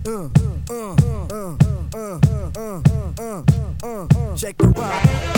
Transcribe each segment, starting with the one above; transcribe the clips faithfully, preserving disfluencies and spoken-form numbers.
Uh, uh, uh, uh, uh, uh, uh, uh, check the ride.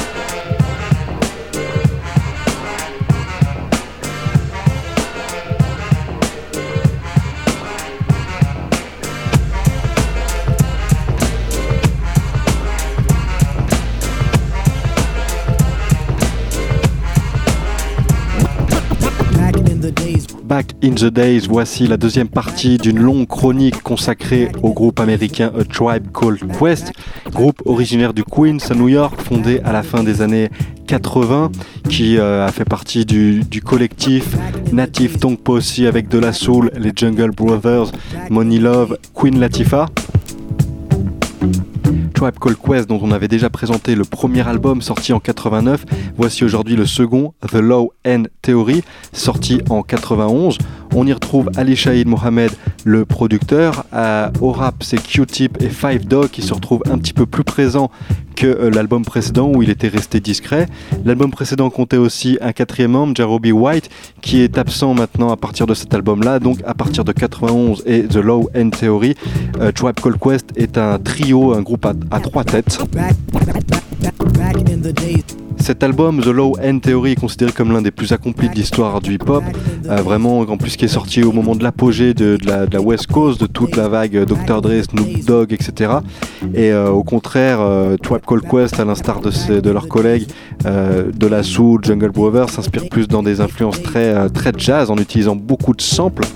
Back in the Days, voici la deuxième partie d'une longue chronique consacrée au groupe américain A Tribe Called Quest, groupe originaire du Queens à New York, fondé à la fin des années quatre-vingts, qui euh, a fait partie du, du collectif Native Tongue Posse avec De La Soul, les Jungle Brothers, Money Love, Queen Latifah. Tribe Called Quest, dont on avait déjà présenté le premier album sorti en quatre-vingt-neuf, voici aujourd'hui le second, The Low End Theory, sorti en quatre-vingt-onze. On y retrouve Ali Shaheed Mohamed, le producteur. À, au rap, c'est Q-Tip et Five Dog qui se retrouvent un petit peu plus présents que euh, l'album précédent où il était resté discret. L'album précédent comptait aussi un quatrième membre, Jarobi White, qui est absent maintenant à partir de cet album-là. Donc à partir de quatre-vingt-onze et The Low End Theory, euh, Tribe Called Quest est un trio, un groupe à, à trois têtes. Cet album, The Low End Theory, est considéré comme l'un des plus accomplis de l'histoire du hip-hop, euh, vraiment en plus qui est sorti au moment de l'apogée de, de, la, de la West Coast, de toute la vague docteur Dre, Snoop Dogg, et cetera. Et euh, au contraire, euh, Tribe Called Quest, à l'instar de, ses, de leurs collègues euh, De La Soul, Jungle Brothers, s'inspire plus dans des influences très, euh, très jazz en utilisant beaucoup de samples.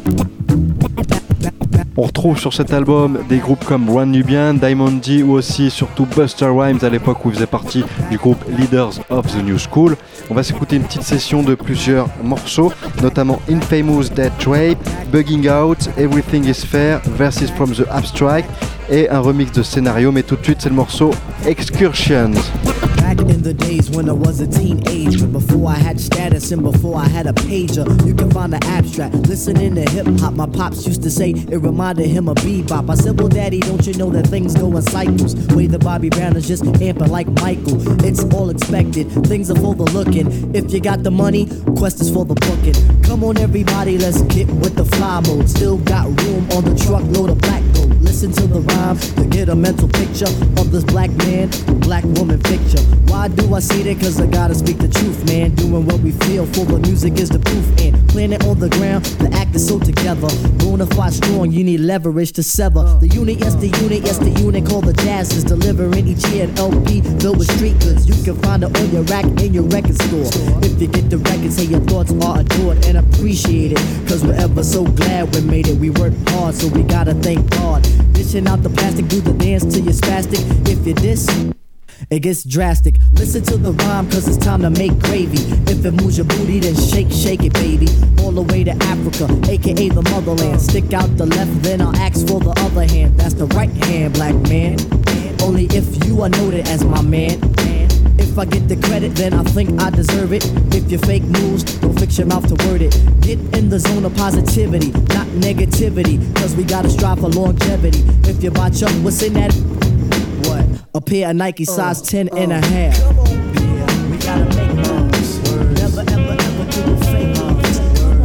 On retrouve sur cet album des groupes comme Run Nubian, Diamond D ou aussi surtout Busta Rhymes à l'époque où il faisait partie du groupe Leaders of the New School. On va s'écouter une petite session de plusieurs morceaux, notamment Infamous Dead Trade, Bugging Out, Everything is Fair, Verses from the Abstract et un remix de Scénario, mais tout de suite c'est le morceau Excursions. Back in the days when I was a teenager, before I had status and before I had a pager, you can find the abstract. Listening to hip hop, my pops used to say it reminded him of bebop. I said, well, daddy, don't you know that things go in cycles? Way the Bobby Brown is just amping like Michael. It's all expected, things are for the looking. If you got the money, Quest is for the booking. Come on, everybody, let's get with the fly mode. Still got room on the truckload of black gold. Listen to the rhyme to get a mental picture of this black man, black woman picture. Why do I say that? Cause I gotta speak the truth, man. Doing what we feel for the music is the proof. And planet on the ground, the act is so together. Bonafide strong, you need leverage to sever. The unit, yes, the unit, yes, the unit called the Jazz is delivering each year an L P filled with street goods. You can find it on your rack in your record store. If you get the record, say your thoughts are adored and appreciated. Cause we're ever so glad we made it. We worked hard, so we gotta thank God. Dishing out the plastic, do the dance till you're spastic. If you diss, it gets drastic. Listen to the rhyme, cause it's time to make gravy. If it moves your booty, then shake, shake it, baby. All the way to Africa, aka the motherland. Stick out the left, then I'll ask for the other hand. That's the right hand, black man. Only if you are noted as my man. If I get the credit, then I think I deserve it. If you fake moves, don't fix your mouth to word it. Get in the zone of positivity, not negativity. Cause we gotta strive for longevity. If you botch up, what's in that? What? A pair of Nike size uh, ten uh, and a half. Come on, yeah, we gotta make moves. Never ever ever do a fake moves.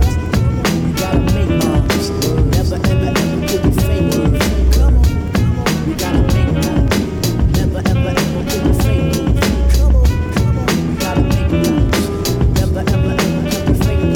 We gotta make moves. Never ever ever do a fake moves. Come on, we gotta make moves. Never ever ever do a fake moves. Come on, come on, we gotta make moves. Never ever ever do a fake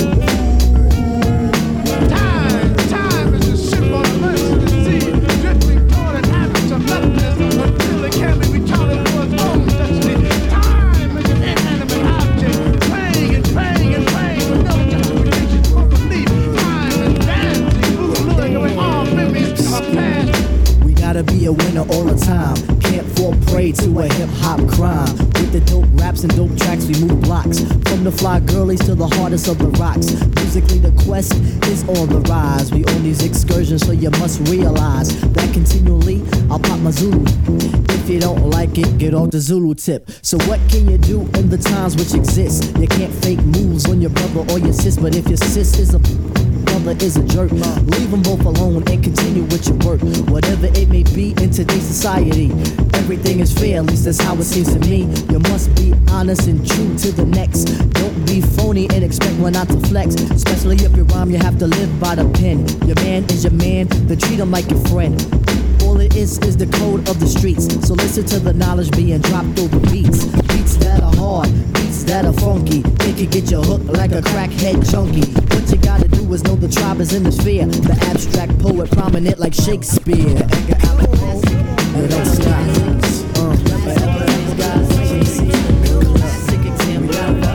moves. Time, time is a ship on the mercy to sea, drifting toward an average of nothingness until it can be retarded for its own destiny. Time is an inanimate object, praying and praying and praying with no justification for belief. Time is dancing, luring away all memories of our past. We gotta be a winner all the time. Can't fall prey to a hip-hop crime. With the dope raps and dope tracks, we move blocks. From the fly girlies to the hardest of the rocks. Musically, the quest is on the rise. We own these excursions, so you must realize that continually, I'll pop my Zulu. If you don't like it, get off the Zulu tip. So what can you do in the times which exist? You can't fake moves on your brother or your sis, but if your sis is a brother is a jerk, leave them both alone and continue with your work. Whatever it may be in today's society, everything is fair, at least that's how it seems to me. You must be honest and true to the next. Don't be phony and expect one not to flex. Especially if you rhyme, you have to live by the pen. Your man is your man, then treat him like your friend. is is the code of the streets. So listen to the knowledge being dropped over beats. Beats that are hard, beats that are funky. They can get you hooked like a crackhead junkie. What you gotta do is know the tribe is in the sphere. The abstract poet prominent like Shakespeare. Edgar Allan Poe, it don't stop. Uh, forever these guys, classic example.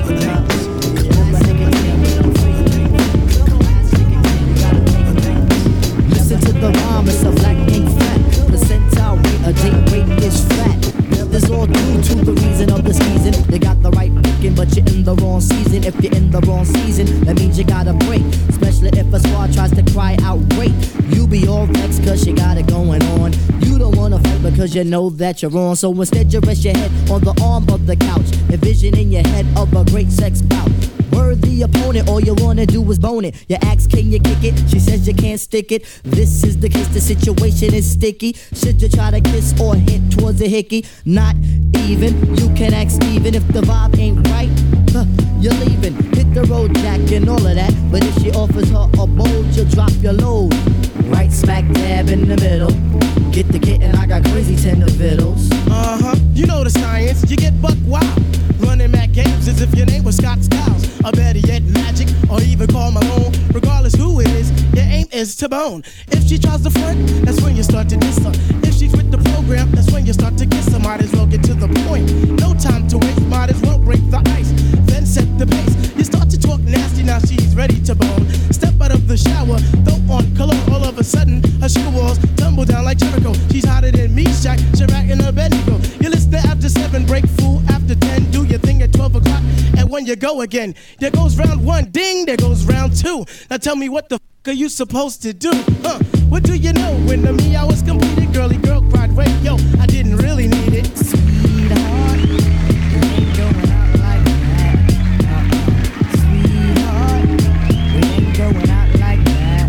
Listen to the rhyme, it's a black ink fat. Percentile rate, a date rate is fat. This all due to the reason of the season. You got the right picking, but you're in the wrong season. If you're in the wrong season, that means you gotta break. Especially if a squad tries to cry out rape. You be all vexed cause you got it going on. You don't wanna fight because you know that you're wrong. So instead you rest your head on the arm of the couch, envisioning your head of a great sex bout. Worthy opponent, all you wanna do is bone it. You ask, can you kick it? She says you can't stick it. This is the case, the situation is sticky. Should you try to kiss or hint towards a hickey? Not even, you can ask Steven. If the vibe ain't right, huh, you're leaving. Hit the road, Jack, and all of that. But if she offers her a bowl, you'll drop your load. Right smack dab in the middle. Get the kitten, I got crazy tender vittles. Uh-huh, you know the science, you get buck wild. Running Mac games as if your name was Scott Skiles. Or better yet, Magic, or even Karl Malone. Regardless who it is, your aim is to bone. If she tries to front, that's when you start to diss her. If she's with the program, that's when you start to kiss her. Might as well get to the point. No time to waste, might as well break the ice. Then set the pace. You start to talk nasty, now she's ready to bone. Step out of the shower, throw on cologne. All of a sudden, her shoe walls tumble down like Jericho. She's hotter than me, Shaq, Chirac, and Abednego. You listen after seven, break fool after ten. Do your thing at twelve o'clock, and when you go again, there goes round one, ding, there goes round two. Now tell me what the f*** are you supposed to do? Huh? What do you know? When the me I was completed, girly girl cried, wait, yo, I didn't really need it. Sweetheart, we ain't going out like that. Uh-uh. Sweetheart, we ain't going out like that.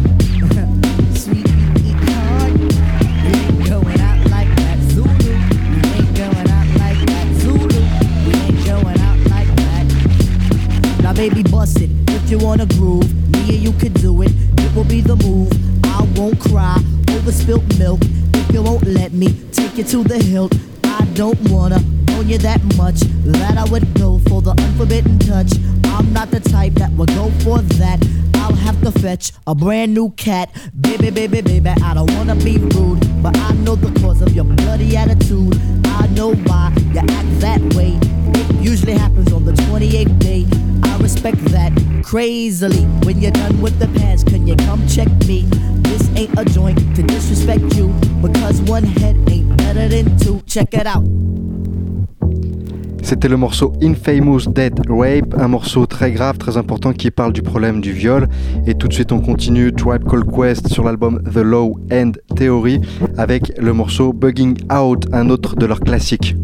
Sweetheart, we ain't going out like that. Zulu, we ain't going out like that. Zulu, we ain't going out like that. Now baby, bust it if you wanna groove. Me and you could do it. It will be the move. I won't cry over spilt milk if you won't let me take you to the hilt. I don't wanna own you that much that I would go for the unforbidden touch. I'm not the type that would go for that. I'll have to fetch a brand new cat. Baby, baby, baby, I don't wanna be rude, but I know the cause of your bloody attitude. I know why you act that way. It usually happens on the twenty-eighth day. I respect that crazily. When you're done with the pants, can you come check me? This ain't a joint to disrespect you, because one head ain't better than two. Check it out. C'était le morceau Infamous Dead Rape, un morceau très grave, très important qui parle du problème du viol. Et tout de suite on continue Tribe Called Quest sur l'album The Low End Theory avec le morceau Bugging Out, un autre de leurs classiques.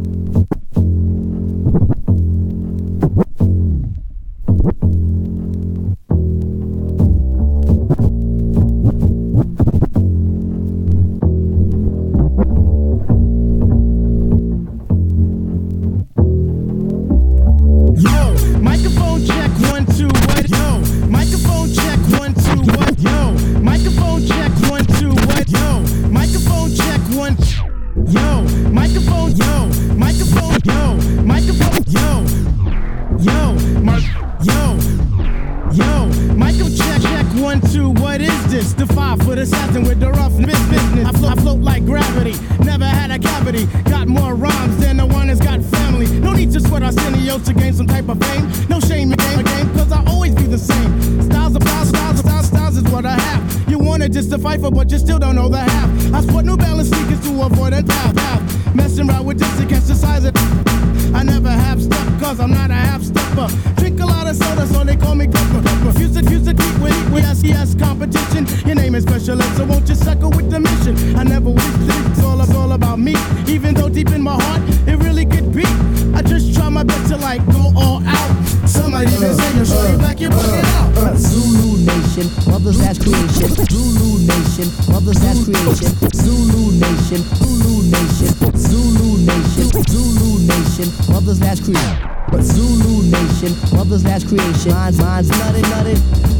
But you still don't know the half. I sport New Balance sneakers to avoid a path, path. Messing around with this against the size of I never have stuff cause I'm not a half stepper. Drink a lot of soda so they call me Gupper. Refuse to, refuse to keep with, with S E S competition. Your name is Special Ed, so won't you suckle with the mission? I never wish it's all, it's all about me. Even though deep in my heart it really could be. I just try my best to like go all out. Somebody even say you're shorty black, you're bugging out. Uh, Zulu Nation, mothers that's creation. Zulu Nation, mothers that's creation. Zulu Nation, Zulu Nation, Zulu Nation, Zulu Nation, mothers that's creation. Zulu Nation, mothers that's creation. Mine's, mine's nutty, nutty.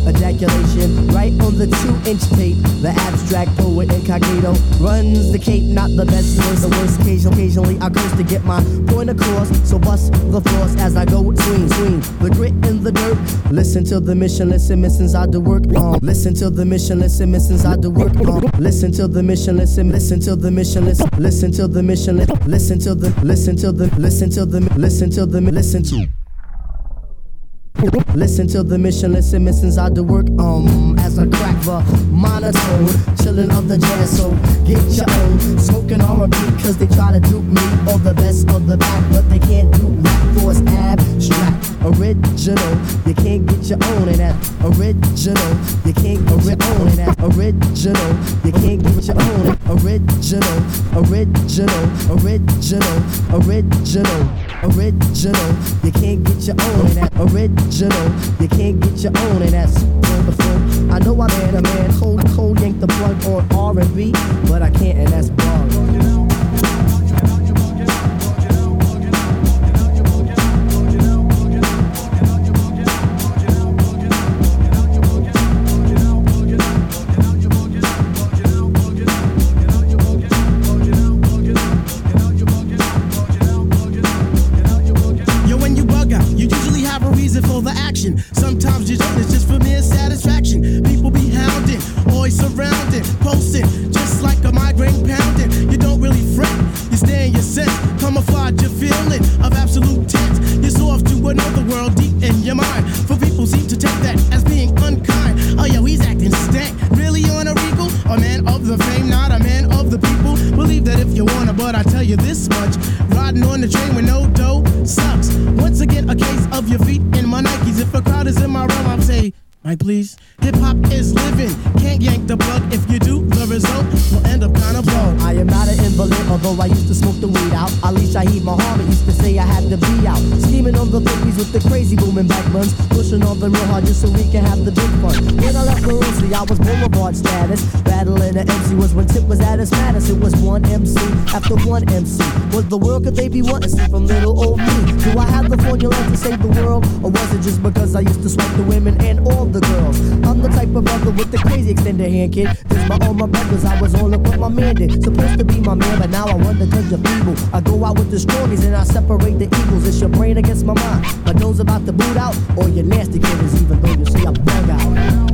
ejaculation. Right on the two-inch tape, the abstract poet incognito runs the cape, not the best, worst, the worst. Occasionally, occasionally I curse to get my point across, so bust the floors as I go swing, swing. The grit in the dirt. Listen to the mission, listen, missions I do work on. Listen to the mission, listen, missions I do work on. Listen to the mission, listen, listen to the mission, listen, listen to the mission, listen to the, listen to the, listen to the, listen to the, listen to. Listen to the mission, listen, missions I do work um as I crack the monotone, chillin' on the jazz, so get your own. Smoking R and B cause they try to dupe me, or the best of the back, but they can't do rap for it's abstract. Original, you can't get your own in that. Original, you can't get your own in that. Original, you can't get your own. Original, original, original, original, original, you can't get your own in that. Original, you can't get your own, and that's wonderful. I know I man a man, cold, cold yank the plug on R and B, but I can't, and that's wrong. For the action, sometimes you don't, it's just for mere satisfaction. People be hounding, always surrounding, posting, just like a migraine pounding. You don't really fret, you stay in your sense, camouflage your feeling of absolute tense. You're so off to another world deep in your mind. For people seem to take that as being unkind. Oh yo, he's acting stank, really on a regal? A man of the fame, not a man of the people. Believe that if you wanna, but I tell you this much, riding on the train with no dough sucks. Once again, a case of your feet in my Nikes. If a crowd is in my realm, I'll say, Mike, please. Hip hop is living, can't yank the plug. If you do, the result will end up kinda blown. I am not an invalid, although I used to smoke the weed out. Ali Shaheed Muhammad used to say I had to be out. Scheming on the fifties with the crazy booming back buns, pushing on them real hard just so we can have the big fun. When I left Maroosie, I was Boulevard status. Battling the M C was when Tip was at his maddest. It was one M C after one M C. Was the world could they be wanting to see from little old me? Do I have the formula to save the world, or was it just because I used to swipe the women and all the girls? I'm the type of brother with the crazy extended hand, kid. This my all my brothers, I was all up what my man did. Supposed to be my man, but now I wonder cause you're feeble. I go out with the strongies and I separate the eagles. It's your brain against my mind. My nose about to boot out, or your nasty killers, even though you see I bug out.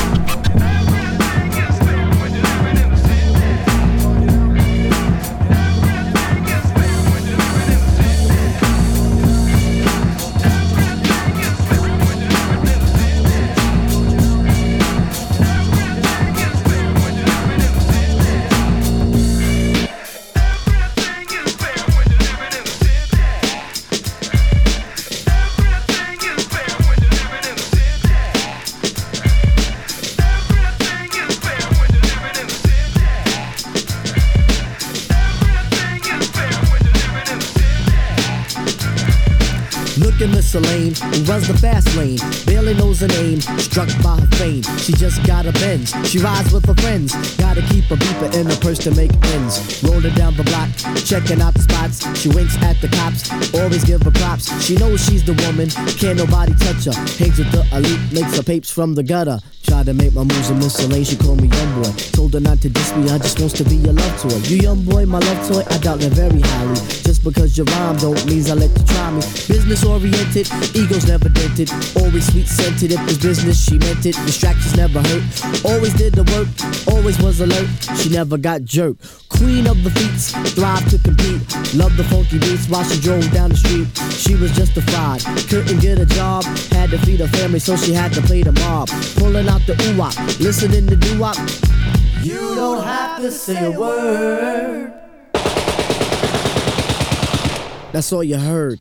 Lane, who runs the fast lane, barely knows her name, struck by her fame. She just got a Benz, she rides with her friends. Gotta keep a beeper in her purse to make ends. Rolling down the block, checking out the spots. She winks at the cops, always give her props. She knows she's the woman, can't nobody touch her. Hangs with the elite, makes her papes from the gutter. Tried to make my moves in Miss Lane, she called me young boy. Told her not to diss me, I just wants to be your love toy. You young boy, my love toy, I doubt that very highly. Just because you rhyme don't mean I let you try me. Business oriented, egos never dented. Always sweet scented, if it's business she meant it. Distractions never hurt, always did the work. Always was alert, she never got jerked. Queen of the feats, thrive to compete. Loved the funky beats while she drove down the street. She was justified, couldn't get a job. Had to feed her family so she had to play the mob. Pulling out the ooh-wop, listening to doo-wop. You don't have to say a word. That's all you heard.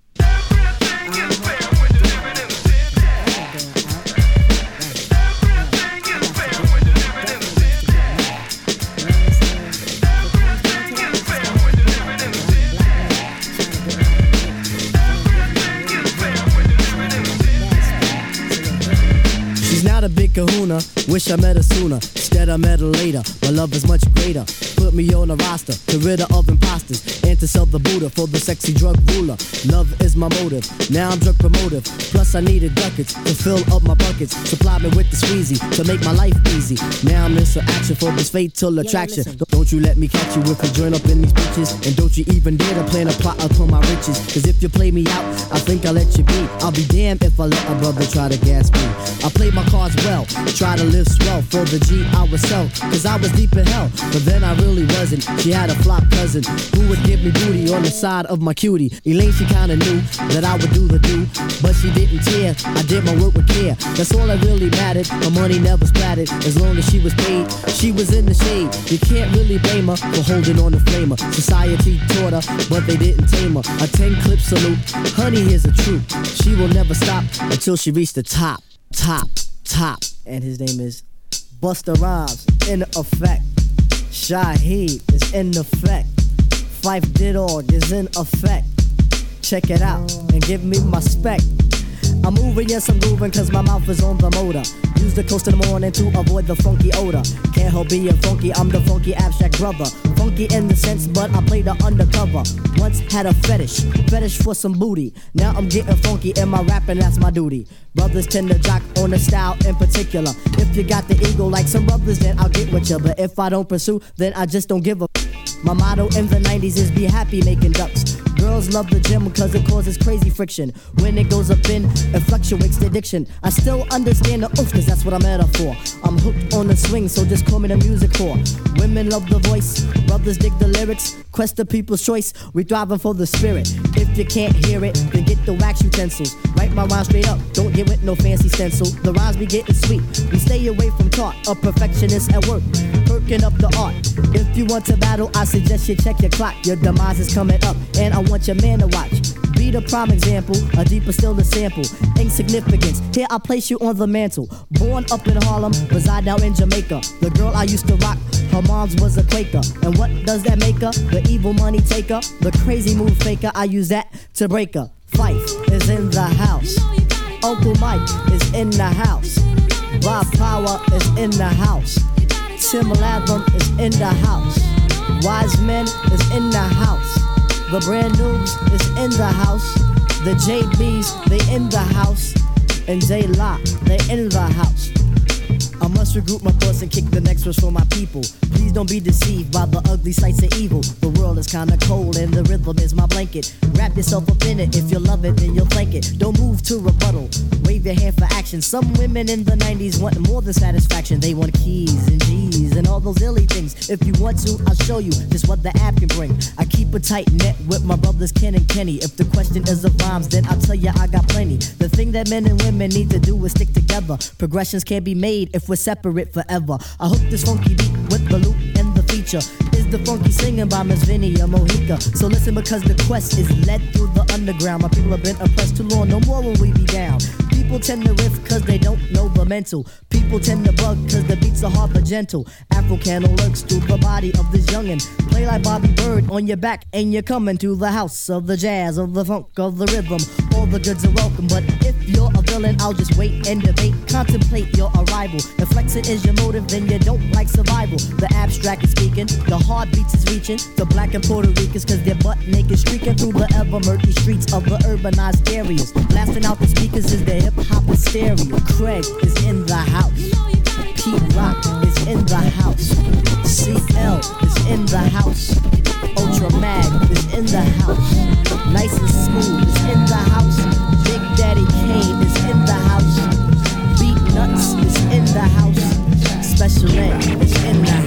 She's not a big kahuna, wish I met her sooner. Instead I met her later. My love is much greater. Put me on a roster, to rid her of imposters, and to sell the Buddha for the sexy drug ruler. Love is my motive. Now I'm drug promotive. Plus I needed ducats to fill up my buckets. Supply me with the squeezy to make my life easy. Now I'm in some action for this fatal attraction. Yo, don't you let me catch you if you join up in these bitches. And don't you even dare to plan a plot upon my riches. Cause if you play me out, I think I'll let you be. I'll be damned if I let a brother try to gas me. I play my cards well, try to live swell for the G I was sell. Cause I was deep in hell, but then I really wasn't. She had a flop cousin who would give me booty on the side of my cutie. Elaine, she kinda knew that I would do the do, but she didn't care. I did my work with care. That's all that really mattered. My money never splattered. As long as she was paid, she was in the shade. You can't really blame her for holding on the flamer. Society taught her, but they didn't tame her. A ten clip salute. Honey, here's the truth. She will never stop until she reached the top, top, top. And his name is Busta Rhymes, in effect. Shaheed is in effect. Phife Didog is in effect. Check it out and give me my spec. I'm moving, yes I'm grooving, cause my mouth is on the motor. Use the coast in the morning to avoid the funky odor. Can't help being funky, I'm the funky abstract brother. Funky in the sense, but I play the undercover. Once had a fetish, fetish for some booty. Now I'm getting funky in my rapping, that's my duty. Brothers tend to jock on the style in particular. If you got the ego like some brothers, then I'll get with ya. But if I don't pursue, then I just don't give a f. My motto in the nineties is be happy making ducks. Girls love the gym because it causes crazy friction. When it goes up in, it fluctuates the addiction. I still understand the oof, cause that's what I'm at her for. I'm hooked on the swing, so just call me the music whore. Women love the voice, brothers dig the lyrics. Quest the people's choice, we thriving for the spirit. If you can't hear it, then get the wax utensils. Write my rhyme straight up, don't get with no fancy stencil. The rhymes be getting sweet, we stay away from talk. A perfectionist at work, perking up the art. If you want to battle, I suggest you check your clock. Your demise is coming up, and I want your man to watch. Be the prime example, a deeper still the sample. Insignificance, here I place you on the mantle. Born up in Harlem, reside now in Jamaica. The girl I used to rock, her mom's was a Quaker. And what does that make her? The evil money taker, the crazy move faker. I use that to break her. Phife is in the house. Uncle Mike is in the house. Bob Power is in the house. Tim Latham is in the house. Wise Men is in the house. The Brand Noobs is in the house. The J Bs, they in the house. And J La, they in the house. I must regroup my thoughts and kick the next verse for my people. Please don't be deceived by the ugly sights of evil. The world is kinda cold and the rhythm is my blanket. Wrap yourself up in it, if you love it then you'll flank it. Don't move to rebuttal, wave your hand for action. Some women in the nineties want more than satisfaction. They want keys and G's and all those illy things. If you want to, I'll show you just what the app can bring. I keep a tight net with my brothers Ken and Kenny. If the question is of rhymes, then I'll tell you I got plenty. The thing that men and women need to do is stick together. Progressions can't be made if we're separate forever. I hook this funky beat with the loop and the feature is the funky singing by Miss Vinnie or Mohica. So listen, because the quest is led through the underground. My people have been oppressed too long, no more will we be down. People tend to riff cause they don't know the mental. People tend to bug cause the beats are hard but gentle. Afro Cano lurks through the body of this youngin'. Play like Bobby Bird on your back and you're coming to the house of the jazz, of the funk, of the rhythm. All the goods are welcome, but if you're a villain, I'll just wait and debate. Contemplate your arrival. If flexing is your motive, then you don't like survival. The abstract is speaking, the heartbeats is reaching to black and Puerto Ricans cause they're butt naked, streaking through the ever murky streets of the urbanized areas. Blasting out the speakers is the hip hop hysteria. Craig is in the house. Pete Rock is in the house. C L is in the house. Ultra Mag is in the house. Nice and Smooth is in the house. Big Daddy Kane is in the house. Beat Nuts is in the house. Special Ed is in the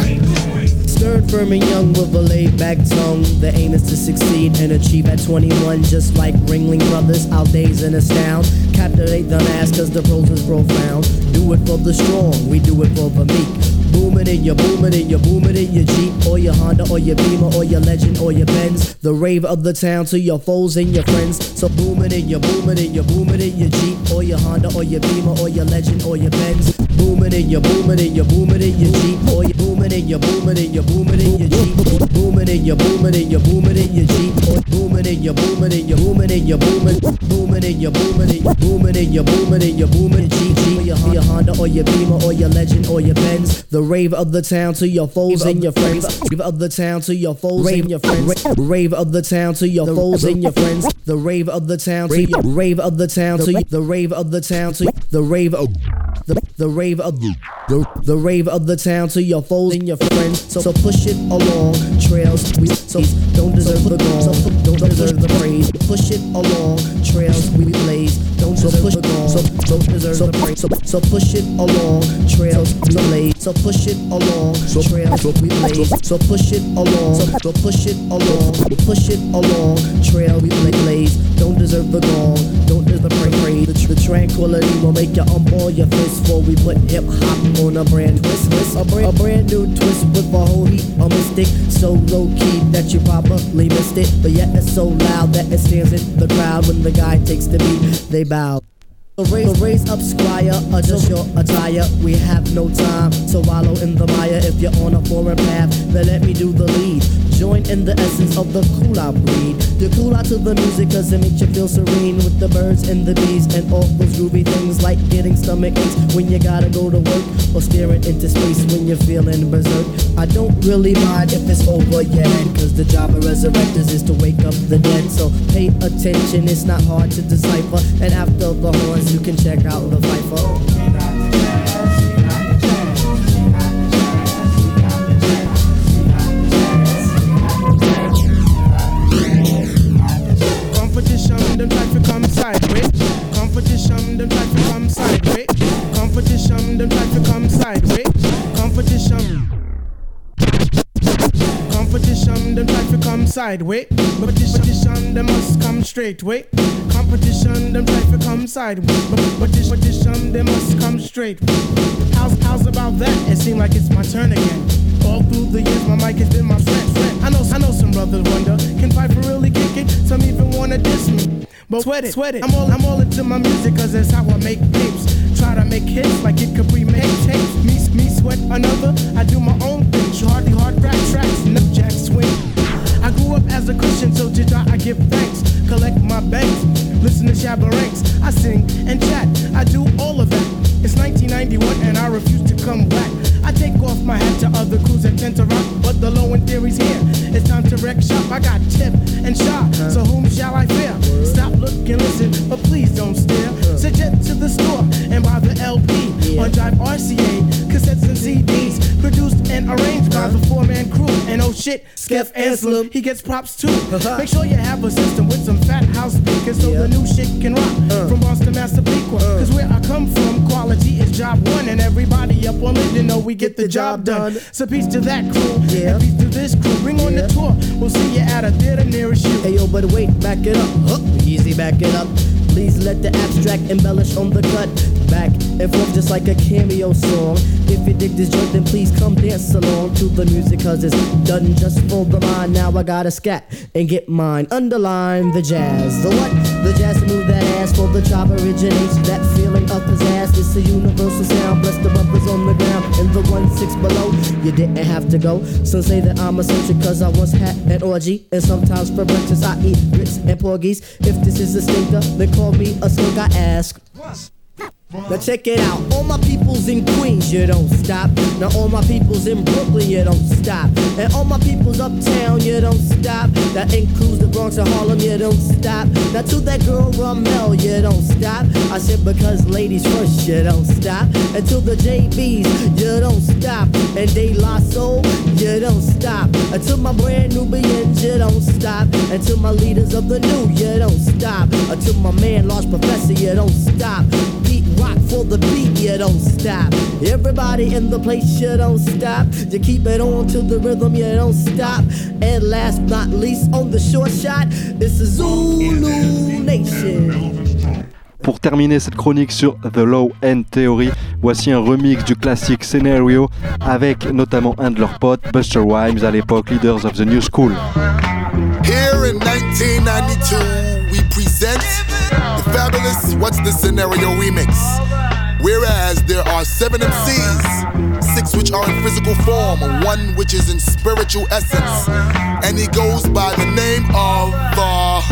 house. Stern, firm, and young with a laid-back tongue. The aim is to succeed and achieve at twenty-one. Just like Ringling Brothers, our days in astound. Captivate the mass cause the prose is profound. Do it for the strong, we do it for the meek. Booming in your booming in your booming in your Jeep or your Honda or your Beamer or your Legend or your Benz. The rave of the town to your foes and your friends. So booming in your booming in your booming in your Jeep or your Honda or your Beamer or your Legend or your Benz. Booming in your booming in your booming in your Jeep or your booming in your booming in your booming in your Jeep. Booming in your booming in your booming in your Jeep or booming and you're booming and you're booming and you're booming, booming and you're booming and you're booming and you're booming and you're booming. G G, your, your Honda or your Beamer or your Legend or your Benz. The rave of the town to your foes and your friends. Rave of the town to your foes and your friends. Rave of the town to your foes and your friends. The rave of the town to your rave of the town to the rave of the town to the rave of the, the rave of the, the the rave of the town to your foes and your friends. So, so push it along, trails we so don't deserve the gong, so don't deserve the praise. Push it along, trails we blaze. Don't so push it along, so don't deserve so, the praise. So, so push it along, trails we blaze. So push it along, trails we blaze. So push it along, so push it along, push it along, trail we blaze. Don't deserve the gong, don't deserve the praise. The, the tranquility will make you unball your fist before we put hip hop on a brand twist. twist a, brand, a brand new twist with a whole heap of mystic. So low key that you probably missed it, but yet it's so loud that it stands in the crowd when the guy takes the beat. They bow. So raise, so raise up, squire, adjust your attire. We have no time to wallow in the mire. If you're on a foreign path, then let me do the lead. Join in the essence of the cool out breed. You cool out to the music cause it makes you feel serene with the birds and the bees and all those groovy things like getting stomach aches when you gotta go to work or staring into space when you're feeling berserk. I don't really mind if it's over yet cause the job of resurrectors is to wake up the dead. So pay attention, it's not hard to decipher, and after the horns you can check out the Viper. Them try to come sideways. Competition, them try to come sideways. Competition, them try to come sideways. Competition. Competition, them try to come sideways. Competition, them must come straight way. Competition, them try to come sideways. Competition, they must come straight. How's, how's about that? It seems like it's my turn again. All through the years, my mic has been my friend. friend. I know, I know some brothers wonder, can Piper really kick it? Some even wanna diss me, but sweat it, sweat it. I'm all, I'm all into my music, cause that's how I make tapes. Try to make hits like it could remake tapes. Me, me sweat another, I do my own thing. Hardly hard rap tracks, no jack swing. I grew up as a Christian, so to God I give thanks. Collect my banks, listen to Shabba Ranks. I sing and chat, I do all of that. It's nineteen ninety-one and I refuse to come back. I take off my hat to other crews that tend to rock, but the low end theory's here. It's time to wreck shop. I got tip and shot, so whom shall I fear? Stop, look, and listen, but please don't stare. Suggest to the store and buy the L P on Drive R C A, cassettes and C Ds, produced and arranged by the four-man crew. And oh shit, Skeff Anselm, he gets props too. Make sure you have a system with some fat house speakers so the new shit can rock. From Boston, Massapequa, cause where I come from, quality is job one, and everybody up on it, you know we get the job done. So peace to that crew, and peace to this crew. Bring on the tour, we'll see you at a theater nearest you. Hey yo, but wait, back it up, huh? Easy, back it up. Please let the abstract embellish on the cut. Back and forth just like a cameo song. If you dig this joint, then please come dance along to the music, cause it's done just for the mind. Now I gotta scat and get mine. Underline the jazz. The what? The jazz to move that ass for the chop originates. That feeling of pizzazz. It's a universal sound. Bless the brothers on the ground and the one six below. You didn't have to go. Some say that I'm eccentric cause I once had an orgy, and sometimes for breakfast I eat grits and porgies. If this is a stinker, then call me a slug, I ask. Now check it out, all my peoples in Queens, you don't stop. Now all my peoples in Brooklyn, you don't stop. And all my peoples uptown, you don't stop. That includes the Bronx and Harlem, you don't stop. Now to that girl Ramel, you don't stop. I said because ladies first, you don't stop. And to the J Bs, you don't stop. And De La Soul, you don't stop. And to my brand Nubians, you don't stop. And to my leaders of the new, you don't stop. And to my man Large Professor, you don't stop. Pete Rock for the beat, you don't stop. Everybody in the place, you don't stop. You keep it on to the rhythm, you don't stop. And last but not least, on the short shot, it's a Zulu Nation. Pour terminer cette chronique sur The Low End Theory, voici un remix du classique Scenario avec notamment un de leurs potes, Busta Rhymes, à l'époque Leaders of the New School. Here in nineteen ninety-two, we present the fabulous What's the Scenario remix. Whereas there are seven M Cs, six which are in physical form, one which is in spiritual essence, and he goes by the name of the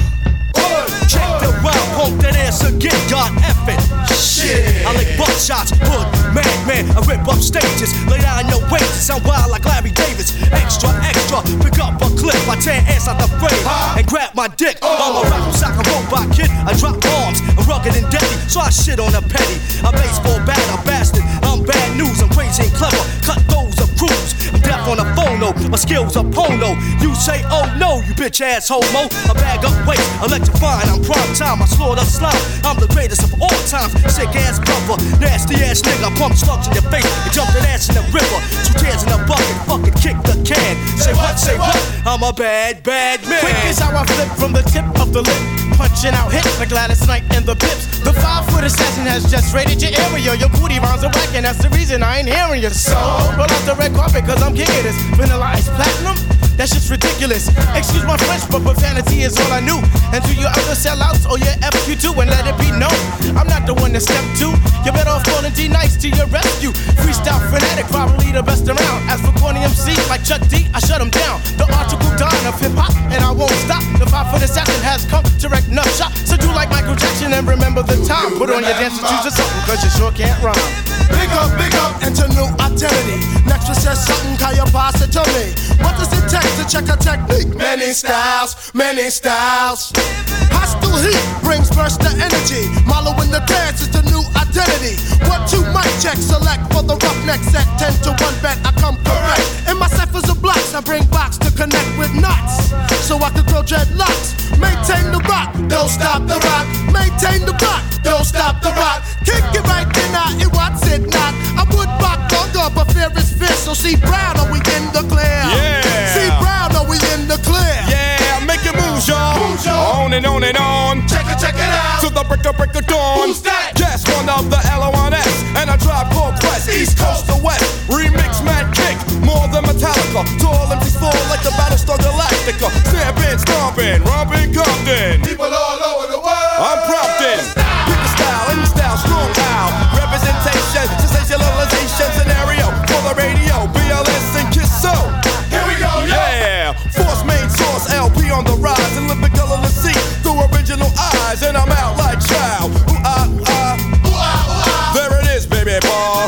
once again, God F it. Shit, I lick buckshots, hood, madman, I rip up stages, lay down your wages, I'm wild like Larry Davis. Extra, extra, pick up a clip, I tear ass out the frame, and grab my dick. I'm a rap sock, a robot kid, I drop bombs, I'm rugged and deadly, so I shit on a petty. A baseball bat, a bastard, I'm bad news, I'm crazy and clever, cut those of crews. I'm deaf on the phone, no, my skills are porno. You say, oh no, you bitch ass homo. I bag up weight, electrifying, I'm prime time, I slaughter slime. I'm the greatest of all times, sick ass brother, nasty ass nigga, pump slugs in your face, and jump that ass in the river. Two tears in a bucket, fucking kick the can. Say what, say what? I'm a bad, bad man. Quick is how I flip from the tip of the lip, punching out hits like Gladys Knight and the Pips. The five-foot assassin has just raided your area. Your booty rhymes are whack, and that's the reason I ain't hearing you. So roll out the red carpet, cause I'm king of this. Vanilla Ice Platinum, that's just ridiculous. Excuse my French, but profanity is all I knew. And to your other sellouts or your F Q two, and let it be known, I'm not the one to step to. You better off calling D Nice to your rescue. Freestyle fanatic, probably the best around. As for corny M C like Chuck D, I shut him down. The article Don of hip hop, and I won't stop. The five-foot assassin has come to wreck enough shot. So do like Michael Jackson and remember the time. Put on your dancing shoes or something, cause you sure can't rhyme. Big up, big up, into new identity. Next one says something, can you pass it to me? What does it take to check a technique? Many styles, many styles. Hostile heat brings burst of energy. Marlowe in the dance is the new identity. One, two, mic check, select for the roughneck set. Ten to one bet, I come correct. In my ciphers of blocks, I bring box to connect with nuts, so I can grow dreadlocks. Maintain the rock, don't stop the rock. Maintain the rock, don't stop the rock. Kick it right then, I it what's it not. I would rock longer, but fear is fierce. So see Brown, are we in the clear? Yeah. See Brown, are we in the clear? Yeah, make it move, y'all. Move, y'all. On and on and on. Check it, check it out. To the break of break of dawn. Who's that? Guess one of the L O N S. And I drive called Quest. East Coast to West. Remix mad kick. More than Metallica. Tall M Cs fall like the Battlestar Galactica. Stamping, stomping, romping, Compton. People all over the world. I'm prompting. Pick the style, any style, strong out. Representation, sensationalization scenario for the radio. B L S and Kiss So. Here we go, yeah. Force main source, L P on the rise. And live the color of the sea through original eyes. And I'm out like child. Ooh, ah, ooh, ah. Ooh, ah, ooh, ah. There it is, baby ball.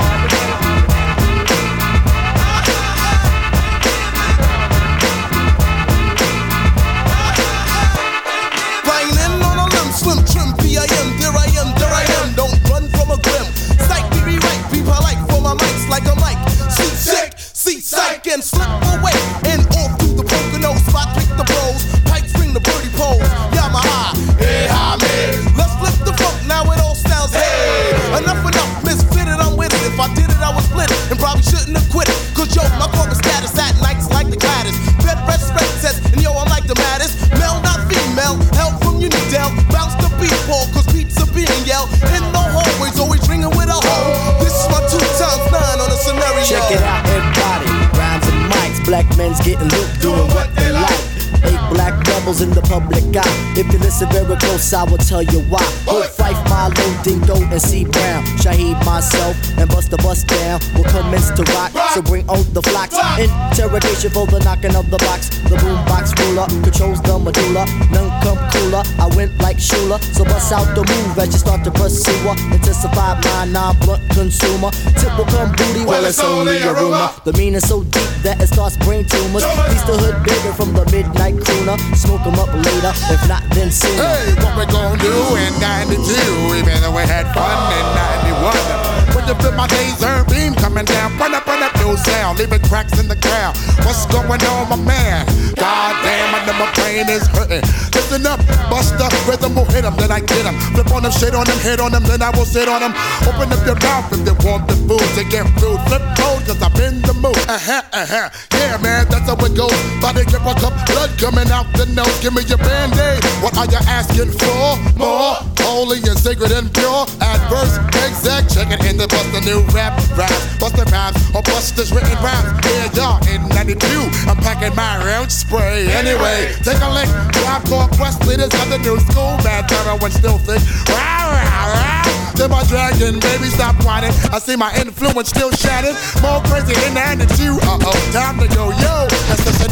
Slim trim, P I M, there I am, there I am. Don't run from a grim. Psych, be rewrite, be polite for my mics like a mic. See sick, see psych, and slip away. And all through the Pocono spot, pick the bros. Pipes ring the birdie poles. Yamaha, hey, hi, man. Let's flip the funk, now it all sounds hey. Enough, enough, misfitted, I'm with it. If I did it, I would split it. And probably shouldn't have quit it. Cause yo, my corporate status at nights like the Gladys. Bed rest, red says, and yo, I'm like the maddest. Male, not female, help from Unidel. Bounce the beat, Paul, cause beats are being yelled. In the hallways, always ringing with a hoe. This is my two times nine on a scenario. Check it out, everybody. Rhymes and mics, black men's getting looped, doing what they like. Eight black rebels in the public eye. If you listen very close, I will tell you why. Hood Fife, Milo, Dingo, and C Brown. Shaheed, myself, and Busta Bust Down will commence to rock. So bring on the flocks. Interrogation for the knocking of the box. The boombox ruler controls the medulla. None come cooler. I went like Shula. So bust out the move as you start to pursue her. Intensify my non-blunt consumer. Tip will come booty, well it's only a rumor. The meaning so deep that it starts brain tumors. Piece the hood bigger from the midnight crooner. Smoke 'em up later, if not then sooner. Hey, what we gonna do in ninety-two? Even though we had fun in ninety-one. When you feel my laser beam coming down, run up, run up, no sound, leaving cracks in the ground. What's going on, my man? God damn, I know my brain is hurting. Listen up, Busta, rhythm will hit 'em, then I get 'em. Flip on them, shit on them, hit on them, then I will sit on them. Open up your mouth if you want the food to get food. Flip code, cause I'm in the mood. Uh-huh, uh-huh. Yeah, man, that's how it goes. Body grip a cup, blood coming out the nose. Give me your band-aid. What are you asking for? More? Holy and sacred and pure. Adverse, exact, check it in the bust a new rap, rap, bust the rhymes, or bust this written rhymes. Yeah, y'all, in ninety-two, I'm packing my round spray. Anyway, take a lick, drive core quest leaders of the new school. Bad terror when still thick. Rah, rah, rah. To my dragon, baby, stop whining. I see my influence still shining. More crazy than ninety-two. Uh-oh, time to go, yo, that's the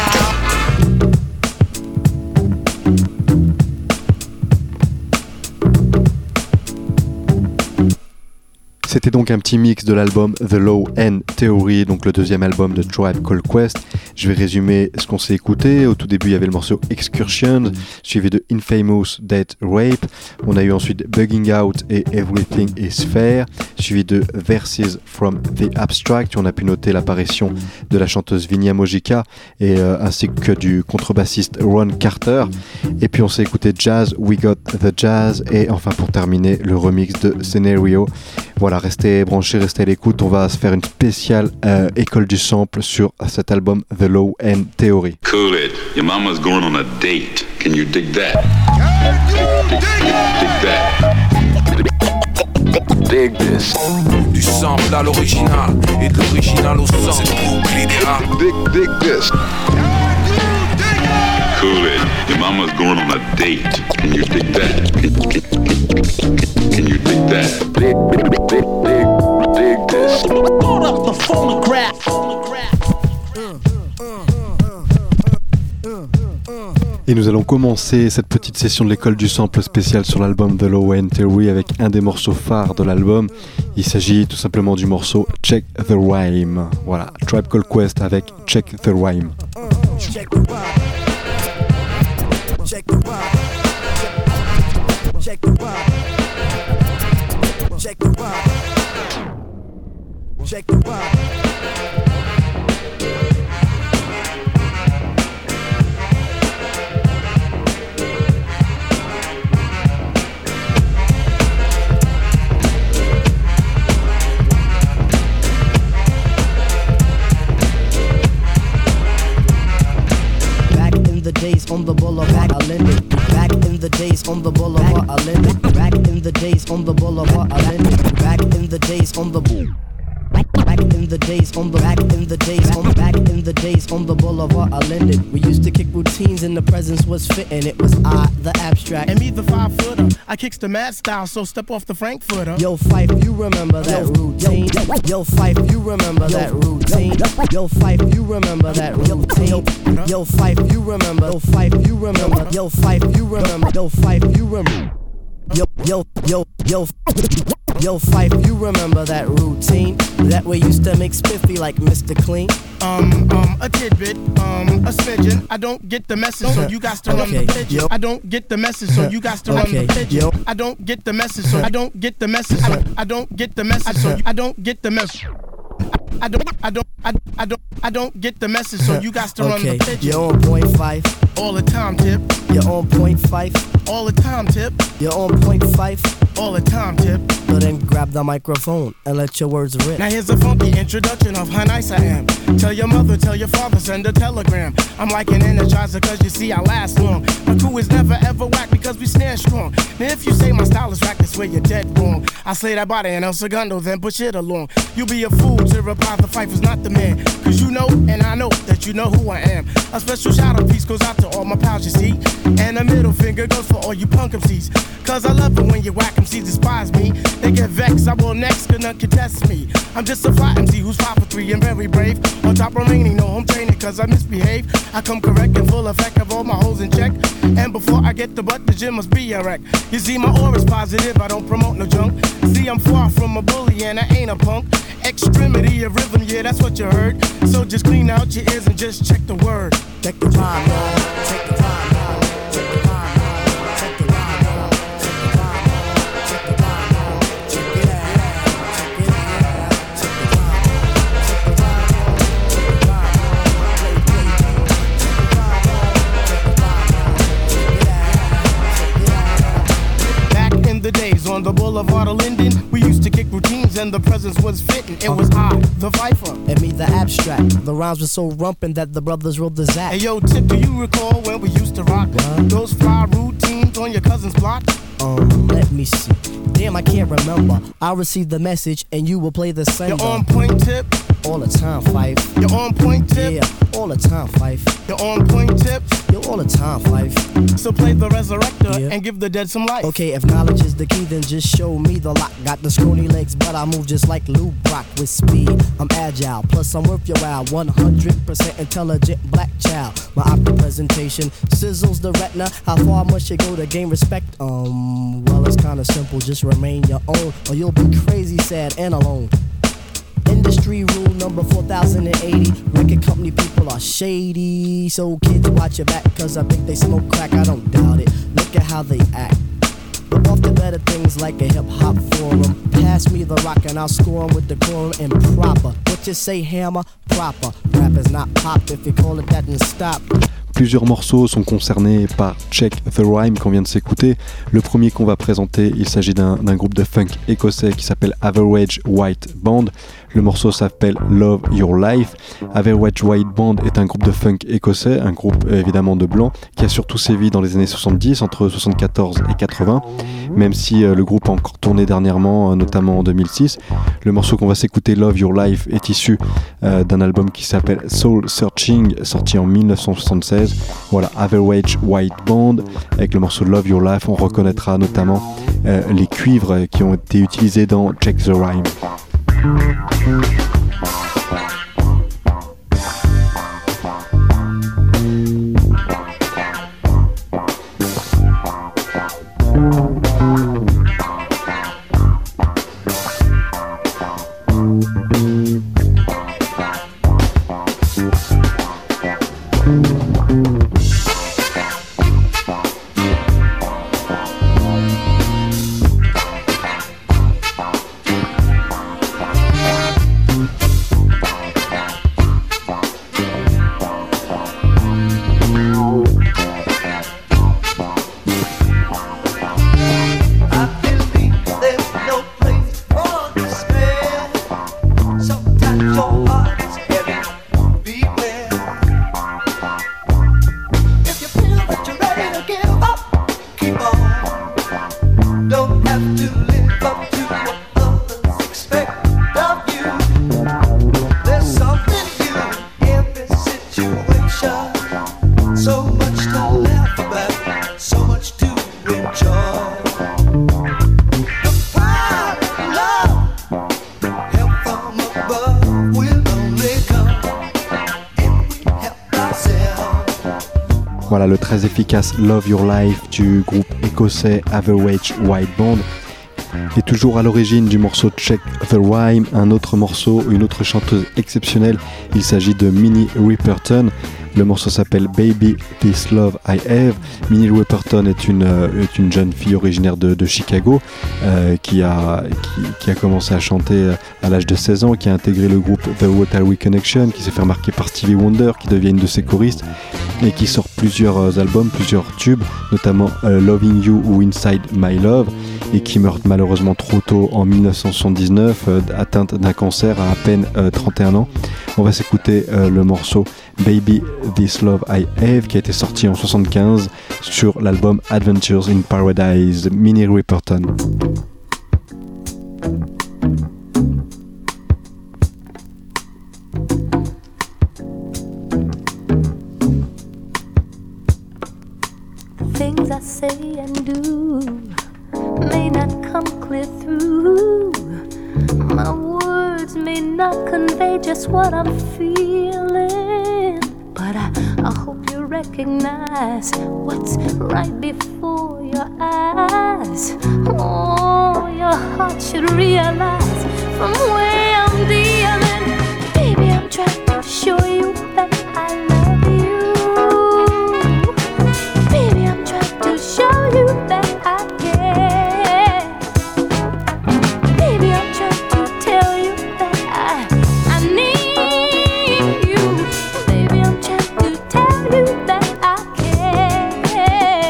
scenario. C'était donc un petit mix de l'album The Law and Theory, donc le deuxième album de Tribe Called Quest. Je vais résumer ce qu'on s'est écouté. Au tout début, il y avait le morceau Excursion, suivi de Infamous Death Rape. On a eu ensuite Bugging Out et Everything is Fair, suivi de Verses from the Abstract. On a pu noter l'apparition de la chanteuse Vinya Mojica et euh, ainsi que du contrebassiste Ron Carter. Et puis on s'est écouté Jazz, We Got the Jazz, et enfin pour terminer le remix de Scenario. Voilà, restez branchés, restez à l'écoute. On va se faire une spéciale euh, école du sample sur cet album The Law and Theory. Cool it. Your mama's going on a date. Can you dig that? Dig, dig, dig that. Dig this. Du sample à l'original et de l'original au sample. C'est pour l'idéal. Dig, dig this. Cool it. Your mama's going on a date. Can you dig that? Can, can, can, can you dig that? Dig, dig, dig, dig, dig this. Hold up the phonograph. Et nous allons commencer cette petite session de l'école du sample spéciale sur l'album The Law and Theory avec un des morceaux phares de l'album. Il s'agit tout simplement du morceau Check the Rhyme. Voilà, Tribe Called Quest avec Check the Rhyme. Check the rhyme. Check the rhyme. Check the rhyme. Check the rhyme. Check the rhyme. The days on the boulevard, I lend it. Back in the days on the boulevard, I lend it. Back in the days on the boulevard, I lend it. Back in the days on the Back in the days on the back in the days on back in the days on the boulevard, I lend it. We used to kick routines and the presence was fitting. It was I, the abstract, And me, the five footer. I kicks the mad style, so step off the Frankfurter. Yo, Fife, you remember that routine. Yo, Fife, you remember that routine. Yo, Fife, you remember that routine. Yo, Fife, you remember. Yo, Fife, you remember. Yo, Fife, you remember. Yo, Fife, you remember. Yo, yo, yo, yo, yo, Fife, you remember that routine? That way used to make spiffy like Mister Clean. Um, um, a tidbit, um, a smidgen. I don't get the message, so you got to run Okay, the pigeon. yo. I don't get the message, so you got to run Okay, the pigeon. yo. I don't get the message, so I don't get the message. I don't, I don't get the message, so I don't get the message. I don't, I don't, I, I don't, I don't get the message, so you got to run Okay, the pigeon. you're on point five. All the time, tip. You're on point five. All the time, tip. You're on point five. All the time, tip. So then grab the microphone and let your words rip. Now here's a funky introduction of how nice I am. Tell your mother, tell your father, send a telegram. I'm like an energizer cause you see I last long. My crew is never ever whack because we snare strong. Now if you say my style is whack, that's where you're dead wrong. I slay that body and El Segundo, then push it along. You'll be a fool to reply the fight is not the man. Cause you know and I know that you know who I am. A special shout out piece goes out to all my pals you see. And a middle finger goes for all you punk M Cs. Cause I love it when you whack M Cs despise me. They get vexed, I will next, cause none contest me. I'm just a fly M C who's five for three and very brave. On top remaining, no home training cause I misbehave. I come correct and full effect of all my holes in check. And before I get the butt, the gym must be a wreck. You see my aura's positive, I don't promote no junk. See I'm far from a bully and I ain't a punk. Extremity of rhythm, yeah that's what you heard. So just clean out your ears and just check the word. Check the time, man. Check the time, man. Check the time, man. Check the time, man. Check the time, man. Check the time, man. Check it out. Check it out. Check the time, man. Check the time, man. Check the time, man. Play, play. Check the time, man. Check the time, man. Check it out. Check it out. Back in the days on the boulevard of Linden, we used to kick routines and the presence was fitting. It was I, the Viper. And me, the abstract. The rhymes were so rumpin' that the brothers wrote the Zach. Hey yo, Tip, do you recall when we used to rock What? those fly routines on your cousin's block? Um, let me see. Damn, I can't remember. I'll receive the message and you will play the sender. You're on point, Tip. all the time, Fife. You're on point tip. Yeah, all the time, Fife. You're on point tip. You're all the time, Fife. So play the resurrector yeah. and give the dead some life. Okay, if knowledge is the key, then just show me the lock. Got the scrawny legs, but I move just like Lou Brock with speed. I'm agile, plus I'm worth your while. one hundred percent intelligent black child. My opera presentation sizzles the retina. How far must you go to gain respect? Um, well, it's kinda simple. Just remain your own, or you'll be crazy, sad, and alone. Industry rule number four thousand eighty. Record company people are shady. So kids watch your back, cause I think they smoke crack. I don't doubt it. Look at how they act. But off the better things like a hip-hop forum. Pass me the rock and I'll score 'em with decorum and proper. What you say, hammer? Proper. Rap is not pop. If you call it that, then stop. Plusieurs morceaux sont concernés par Check the Rhyme qu'on vient de s'écouter. Le premier qu'on va présenter, il s'agit d'un, d'un groupe de funk écossais qui s'appelle Average White Band. Le morceau s'appelle Love Your Life. Average White Band est un groupe de funk écossais, un groupe évidemment de blancs, qui a surtout sévi dans les années soixante-dix, entre soixante-quatorze et quatre-vingts, même si euh, le groupe a encore tourné dernièrement, euh, notamment en deux mille six. Le morceau qu'on va s'écouter, Love Your Life, est issu euh, d'un album qui s'appelle Soul Searching, sorti en dix-neuf cent soixante-seize. Voilà, Average White Band. Avec le morceau Love Your Life, on reconnaîtra notamment euh, les cuivres qui ont été utilisés dans Check the Rhyme. Voilà le très efficace Love Your Life du groupe écossais Average White Band. Et toujours à l'origine du morceau Check the Rhyme, un autre morceau, une autre chanteuse exceptionnelle, il s'agit de Minnie Riperton. Le morceau s'appelle Baby This Love I Have. Minnie Riperton est une, euh, est une jeune fille originaire de, de Chicago euh, qui, a, qui, qui a commencé à chanter à l'âge de seize ans, qui a intégré le groupe The Waterway Connection, qui s'est fait remarquer par Stevie Wonder, qui devient une de ses choristes et qui sort plusieurs albums, plusieurs tubes, notamment euh, Loving You ou Inside My Love, et qui meurt malheureusement trop tôt en dix-neuf cent soixante-dix-neuf, euh, atteinte d'un cancer à à peine euh, trente et un ans. On va s'écouter euh, le morceau Baby This Love I Have qui a été sorti en soixante-quinze sur l'album Adventures in Paradise, Minnie Riperton. Things I say and do may not come clear through. My words may not convey just what I'm feeling, but I, I hope you recognize what's right before your eyes. Oh, your heart should realize from where I'm dealing. Baby, I'm trying to show you that I love you. Baby, I'm trying to show you that I care. Baby, I'm trying to tell you that I, I need you. Baby, I'm trying to tell you that I care.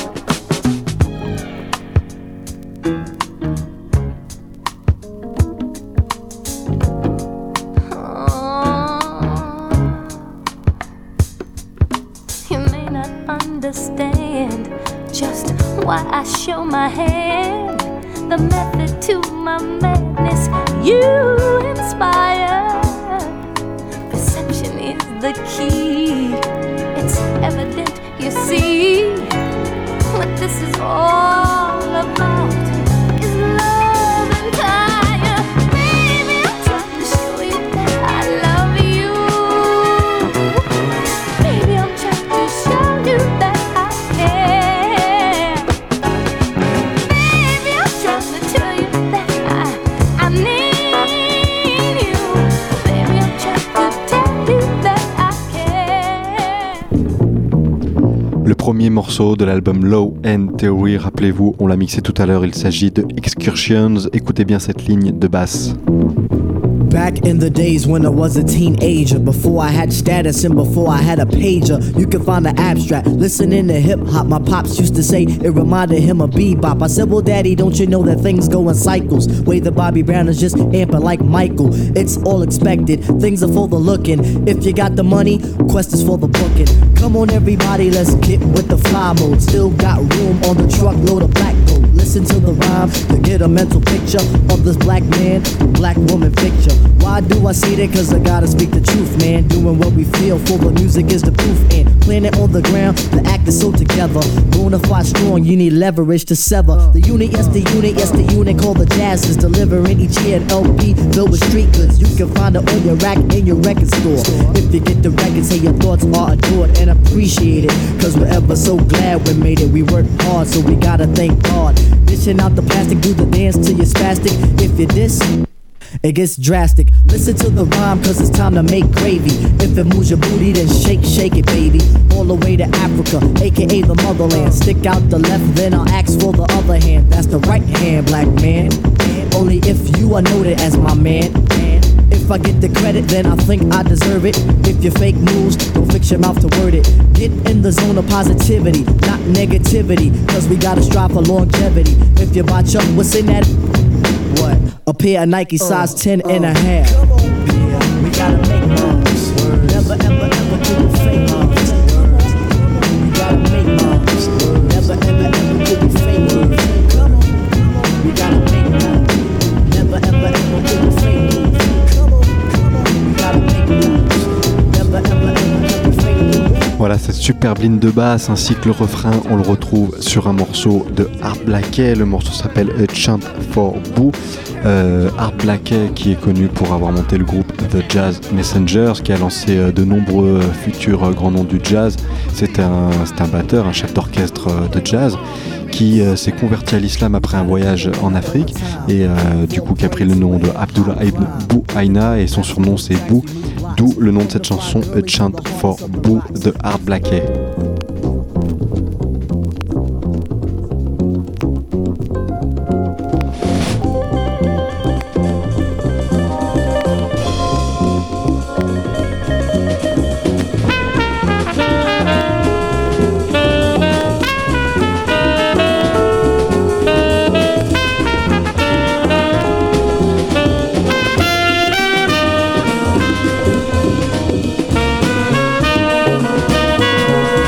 Oh, you may not understand just why I show my hand, the method to my madness you inspire. the key. It's evident, you see, what this is all about is love and fire. Baby, I'm trying to show you that I love you. Baby, I'm trying to show you that I care. Baby, I'm trying to tell you that I, I need you. Baby, I'm trying to tell you that I care. Le premier morceau de l'album Law and Theory, rappelez-vous, on l'a mixé tout à l'heure, il s'agit de Excursions. Écoutez bien cette ligne de basse. Back in the days when I was a teenager, before I had status and before I had a pager, you can find the abstract. Listening to hip hop, my pops used to say it reminded him of bebop. I said, well, daddy, don't you know that things go in cycles? Way the Bobby Brown is just amping like Michael. It's all expected, things are for the looking. If you got the money, quest is for the booking. Come on, everybody, let's get with the fly mode. Still got room on the truckload of black gold. Listen to the rhyme to get a mental picture of this black man, black woman picture. Why do I say that? Cause I gotta speak the truth, man. Doing what we feel for the music is the proof. And playing it on the ground, the act is so together. Bonafide strong, you need leverage to sever. The unit, yes the unit, yes the unit called the Jazz is delivering each year an L P filled with street goods. You can find it on your rack in your record store. If you get the record, say your thoughts are adored and appreciated. Cause we're ever so glad we made it. We worked hard, so we gotta thank God. Dishing out the plastic, do the dance till you're spastic. If you diss, it gets drastic. Listen to the rhyme cause it's time to make gravy. If it moves your booty then shake, shake it baby. All the way to Africa, aka the motherland. Stick out the left then I'll ask for the other hand. That's the right hand, black man. Only if you are noted as my man. If I get the credit then I think I deserve it. If you fake moves, don't fix your mouth to word it. Get in the zone of positivity, not negativity. Cause we gotta strive for longevity. If you buy Chuck, what's in that? What? A pair of Nike size uh, ten uh, and a half. Yeah, we gotta make moves. Never ever ever do the fake moves. We gotta make moves. Never ever ever do the fake moves. We gotta make moves. Never ever ever do the fake moves. We gotta make moves. Never ever ever do the fake moves. Voilà, cette superbe ligne de basse ainsi que le refrain, on le retrouve sur un morceau de Art Blakey. Le morceau s'appelle A Chant for Boo. Euh, Art Blakey qui est connu pour avoir monté le groupe The Jazz Messengers, qui a lancé euh, de nombreux futurs euh, grands noms du jazz. C'est un, c'est un batteur, un chef d'orchestre euh, de jazz qui euh, s'est converti à l'islam après un voyage en Afrique et euh, du coup qui a pris le nom de Abdullah ibn Bou Aina et son surnom c'est Boo, d'où le nom de cette chanson A Chant for Boo de Art Blakey. Thank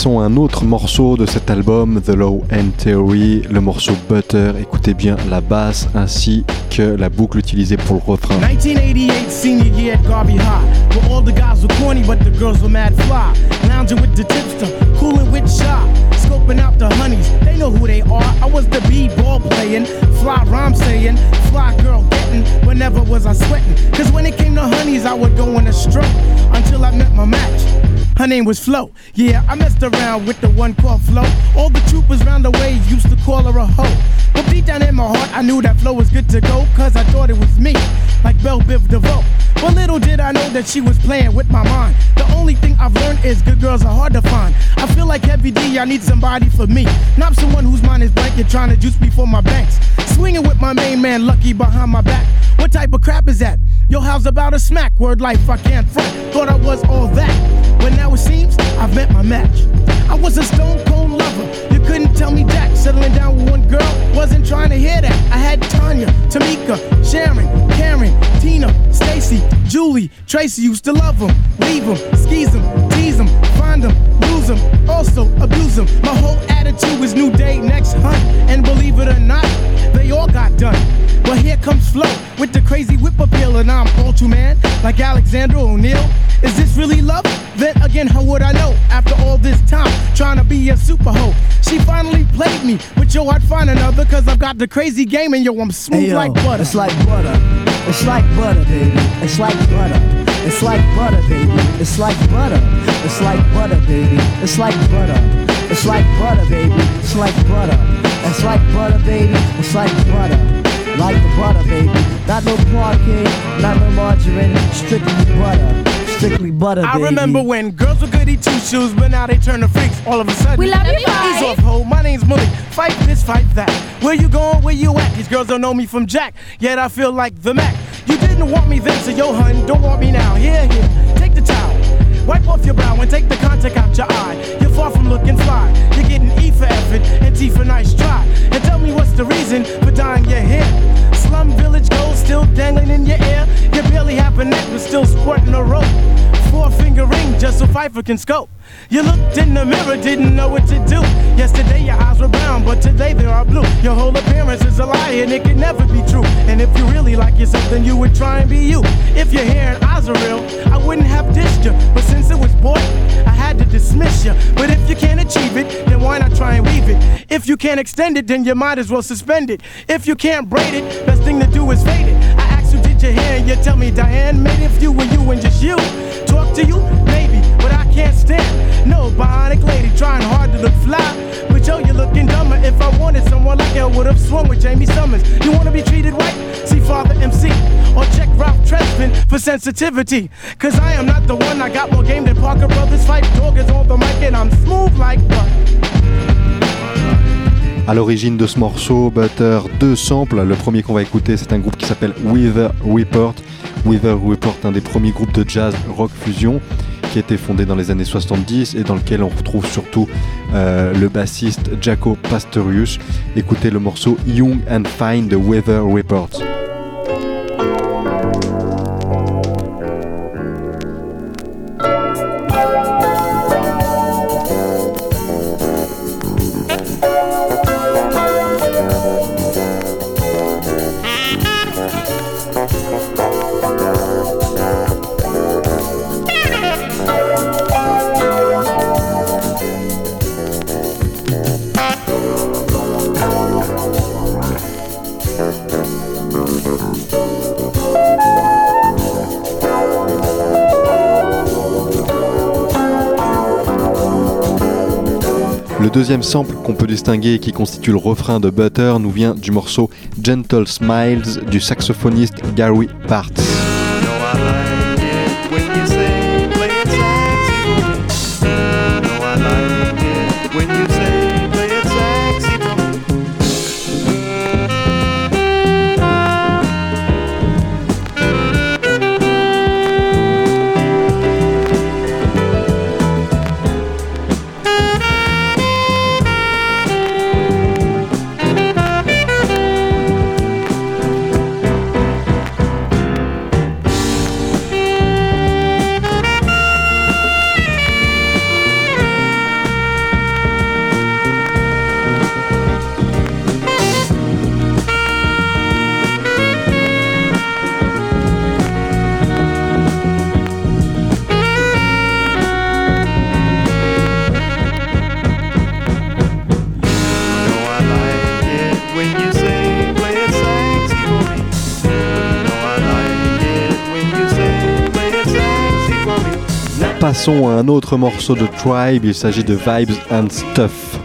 Passons à un autre morceau de cet album, The Law and Theory, le morceau Butter. Écoutez bien la basse ainsi que la boucle utilisée pour le refrain. nineteen eighty-eight, senior year at Garvey High, where all the guys were corny but the girls were mad fly. Lounging with the tipster, cooling with shy, scoping out the honeys, they know who they are. I was the B-ball playing, fly rhyme saying, fly girl getting, but never was I sweating. Cause when it came to honeys, I would go in a stroke until I met my match. Her name was Flo. Yeah, I messed around with the one called Flo. All the troopers round the way used to call her a hoe. But deep down in my heart, I knew that Flo was good to go, cause I thought it was me, like Belle Biv DeVoe. But little did I know that she was playing with my mind. The only thing I've learned is good girls are hard to find. I feel like Heavy D, I need somebody for me, not someone whose mind is blanket trying to juice me for my banks. Swinging with my main man Lucky behind my back. What type of crap is that? Yo, how's about a smack? Word life, I can't front. Thought I was all that, but now it seems I've met my match. I was a stone cold lover, you couldn't tell me jack. Settling down with one girl, wasn't trying to hear that. I had Tanya, Tamika, Sharon, Karen, Tina, Stacy, Julie, Tracy. Used to love them, leave them, skeeze them, tease them, find them, lose them, also abuse them. My whole attitude was new day, next hunt. And believe it or not, they all got done. But here comes Flo with the crazy whip appeal, and I'm Ultraman like Alexander O'Neal. Is this really love? Then again, how would I know? After all this time, trying to be a super hoe. She finally played me, but yo, I'd find another, cause I've got the crazy game, and yo, I'm smooth hey, yo, like butter. It's like butter, it's like butter, baby. It's like butter, it's like butter, baby. It's like butter, it's like butter, baby. It's like butter, it's like butter, baby. It's like butter, it's like butter, baby. It's like butter. Like the butter, baby. Not no parquet, not no margarine, strictly butter. Strictly butter, I baby. remember when girls were goody two-shoes, but now they turn to freaks all of a sudden. We love you, Ease bye. off, ho, my name's Mully. Fight this, fight that. Where you going, where you at? These girls don't know me from Jack, yet I feel like the Mac. You didn't want me then, so yo, hun, don't want me now. Here, here, take the towel. Wipe off your brow and take the contact out your eye. You're far from looking fly. You're getting E for effort and T for nice try. And tell me what's the reason for dyeing your hair. Slum village gold still dangling in your ear. You barely have a neck but still sporting a rope. Four finger ring just so Pfeiffer can scope. You looked in the mirror, didn't know what to do. Yesterday your eyes were brown, but today they are blue. Your whole appearance is a lie and it can never be true. And if you really like yourself, then you would try and be you. If your hair and eyes are real, I wouldn't have dissed you. But since it was boy, I had to dismiss you. But if you can't achieve it, then why not try and weave it? If you can't extend it, then you might as well suspend it. If you can't braid it, best thing to do is fade it. I asked you, did you hear? And you tell me, Diane, maybe if you were you and just you. Talk to you, maybe, but I can't stand no bionic lady trying hard to look fly. But yo, you're looking dumber. If I wanted someone like you, I would have swung with Jamie Summers. You wanna be treated right? See Father M C or check Ralph Tresvant for sensitivity. Cause I am not the one, I got more game than Parker Brothers. Fight Dog is on the mic and I'm smooth like butter. À l'origine de ce morceau, Butter, deux samples. Le premier qu'on va écouter, c'est un groupe qui s'appelle Weather Report. Weather Report, un des premiers groupes de jazz rock fusion qui a été fondé dans les années soixante-dix et dans lequel on retrouve surtout euh, le bassiste Jaco Pastorius. Écoutez le morceau Young and Fine de Weather Report. Le deuxième sample qu'on peut distinguer et qui constitue le refrain de Butter nous vient du morceau Gentle Smiles du saxophoniste Gary Parts. Passons à un autre morceau de Tribe, il s'agit de Vibes and Stuff.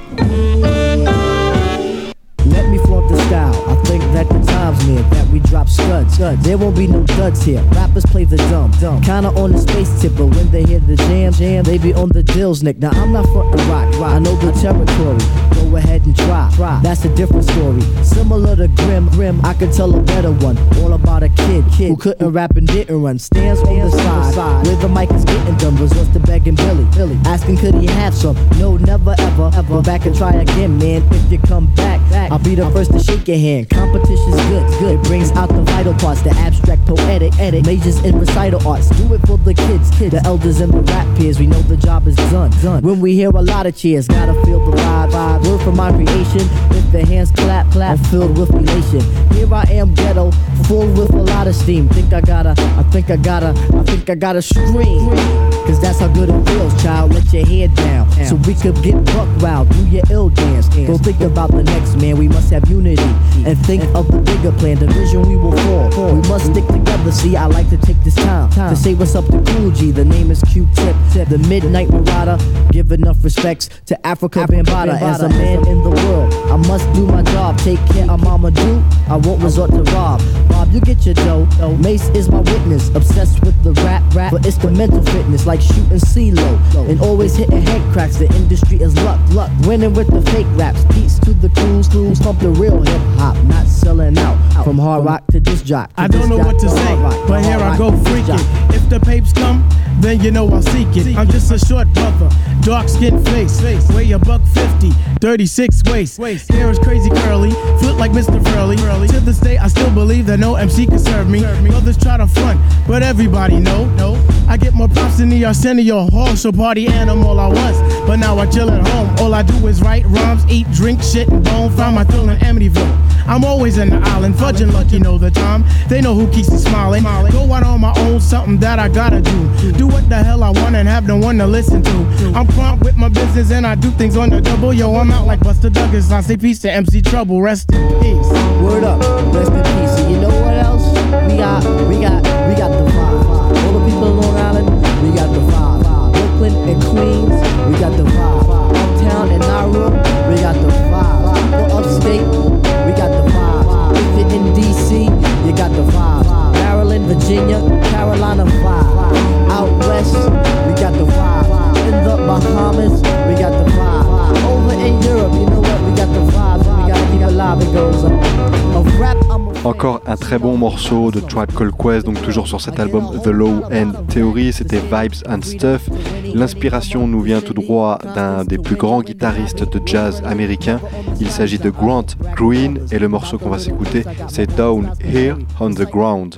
Let me flaunt the style. I think that the time's near that we drop studs. studs. There won't be no duds here. Rappers play the dumb, dumb. Kinda on the space tip, but when they hear the jam, jam, they be on the dills, Nick. Now I'm not frontin' rock, rock. I know the territory. Go ahead and try, try. That's a different story. Similar to Grim, Grim. I could tell a better one. All about a kid, kid who couldn't rap and didn't run. Stands on the side, side where the mic is getting done. Resorts to begging Billy, Billy, asking could he have some? No, never ever, ever. Go back and try again, man. If you come back, back. I'll be the first to shake your hand. Competition's good, good. It brings out the vital parts, the abstract, poetic, edit. Majors in recital arts. Do it for the kids, kids. The elders and the rap peers. We know the job is done, done. When we hear a lot of cheers, gotta feel the vibe, vibe. Word from my creation. If the hands clap, clap, I'm filled with elation. Here I am, ghetto, full with a lot of steam. Think I gotta, I think I gotta, I think I gotta scream. Cause that's how good it feels, child. Let your head down, so we could get buck wild. Do your ill dance. Don't think about the next man. We must have unity and think of the bigger plan. The vision we will fall. We must stick together. See, I like to take this time to say what's up to Cool G. The name is Q-Tip, the Midnight Marauder. Give enough respects to Africa Bambaataa. As a man in the world, I must do my job. Take care of Mama Do. I won't resort to rob. Bob, you get your dough. Mace is my witness. Obsessed with the rap, rap, but it's the mental fitness, like shooting C-Lo and always hitting head cracks. The industry is luck, luck. Winning with the fake raps. Peace to the crews, crews pump the real hip hop, not selling out. From hard rock to disc jock. I don't know what to say, but here I go freaking. If the papes come, then you know I'll seek it. I'm just a short brother, dark skin face, weigh a buck fifty, thirty-six waist. Hair is crazy curly, foot like Mister Furley. To this day, I still believe that no M C can serve me. Others try to front, but everybody know. No, I get more props than the Arsenio Hall, so party animal I was. But now I chill at home. All I do is write rhymes, eat, drink, shit, and bone. Found my thrill in Amityville. I'm always in the island, fudging lucky know the time. They know who keeps me smiling. Go out on my own, something that I gotta do. Do what the hell I want and have no one to listen to. I'm prompt with my business and I do things on the double. Yo, I'm out like Buster Douglas. I say peace to M C Trouble. Rest in peace. Word up, rest in peace. And you know what else? We got, we got, we got the vibe. All the people on Long Island, we got the vibe. Brooklyn and Queens, we got the vibe. Uptown and Nauru, we got the vibe. For upstate, we got the vibe. If you're in D C, you got the vibe. Maryland, Virginia, Carolina vibe. Out west, we got the vibe. In the Bahamas, we got the vibe. Over in Europe, you know what? We got the vibe. We gotta keep it live, it goes on. Of rap, I'm a Encore un très bon morceau de Tribe Called Quest, donc toujours sur cet album The Low End Theory, c'était Vibes and Stuff. L'inspiration nous vient tout droit d'un des plus grands guitaristes de jazz américain. Il s'agit de Grant Green et le morceau qu'on va s'écouter, c'est Down Here on the Ground.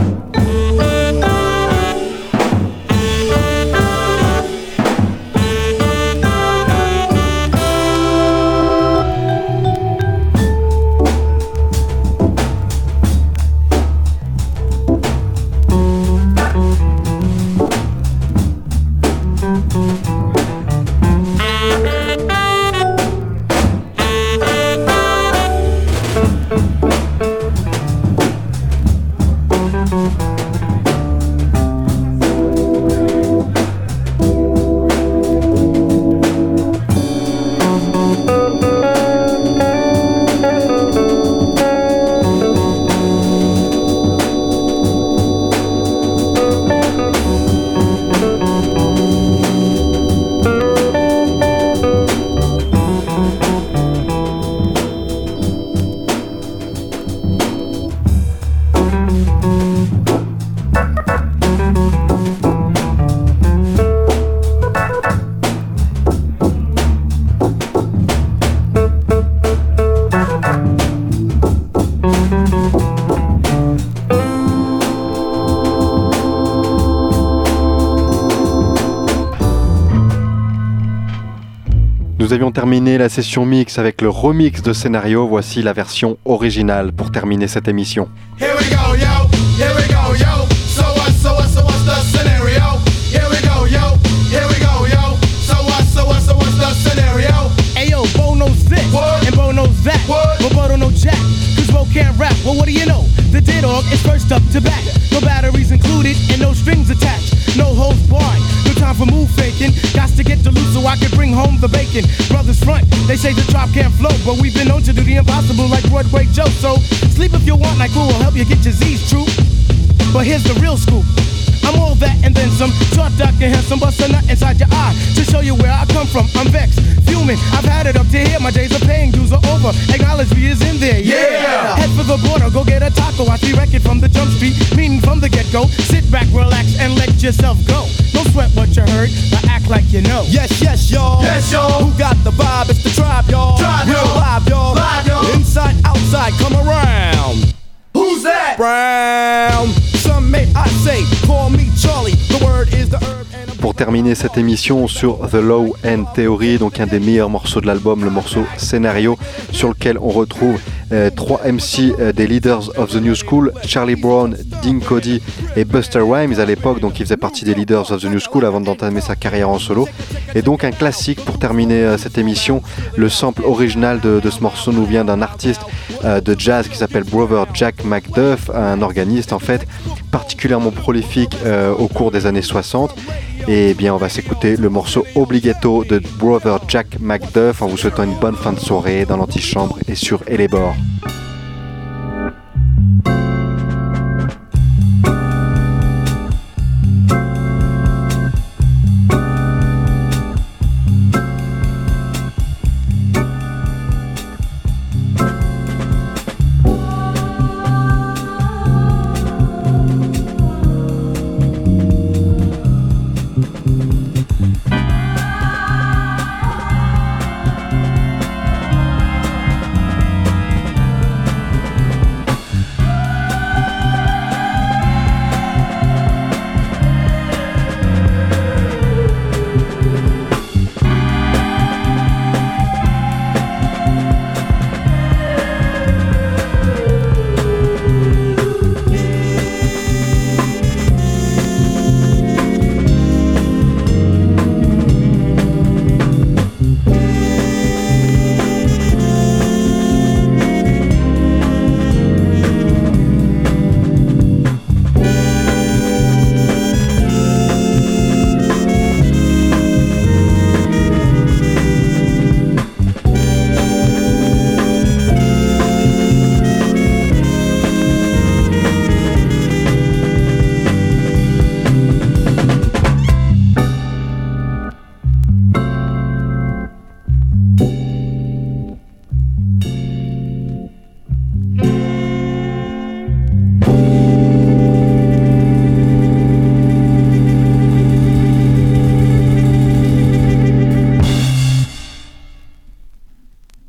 Nous avions terminé la session mix avec le remix de Scénario. Voici la version originale pour terminer cette émission. Here we go, yo. Here we go, yo. So what, so what, so what's the scenario? Here we go, yo. Here we go, yo. So what, so what, so what's the scenario? Ayo, Bo knows this, what? And Bo knows that, what? But Bo don't know jack, cause Bo can't rap. Well, what do you know? The D-Dog is first up to bat. No batteries included and no strings attached. No holds barred. No time for remove faking. Got to get to loose so I can bring home the bacon. Brothers front, they say the drop can't flow, but we've been known to do the impossible like Broadway Joe. So sleep if you want, like who will help you get your Z's true. But here's the real scoop. I'm all that and then some. Short, dark, and handsome, bust a nut inside your eye to show you where I come from. I'm vexed, fuming. I've had it up to here. My days of paying dues are over. Acknowledge me is in there. Yeah. yeah. Head for the border, go get a taco. I see wreck it from the jump street, meaning from the get go. Sit back, relax, and let yourself go. Don't sweat what you heard, but act like you know. Yes, yes, y'all. Yes, y'all. Who got the vibe? It's the tribe, y'all. Tribe, Real y'all. live, y'all. Live, y'all. Inside, outside, come around. Who's that? Brown. Some may I say, call me Charlie. The word is the herb and a... Pour terminer cette émission sur The Low End Theory, donc un des meilleurs morceaux de l'album, le morceau Scénario, sur lequel on retrouve euh, trois M C euh, des Leaders of the New School, Charlie Brown, Dean Cody et Busta Rhymes à l'époque, donc il faisait partie des Leaders of the New School avant d'entamer sa carrière en solo. Et donc un classique pour terminer euh, cette émission, le sample original de, de ce morceau nous vient d'un artiste euh, de jazz qui s'appelle Brother Jack McDuff, un organiste en fait particulièrement prolifique euh, au cours des années soixante. Et bien on va s'écouter le morceau Obligato de Brother Jack McDuff en vous souhaitant une bonne fin de soirée dans l'antichambre et sur Elébor.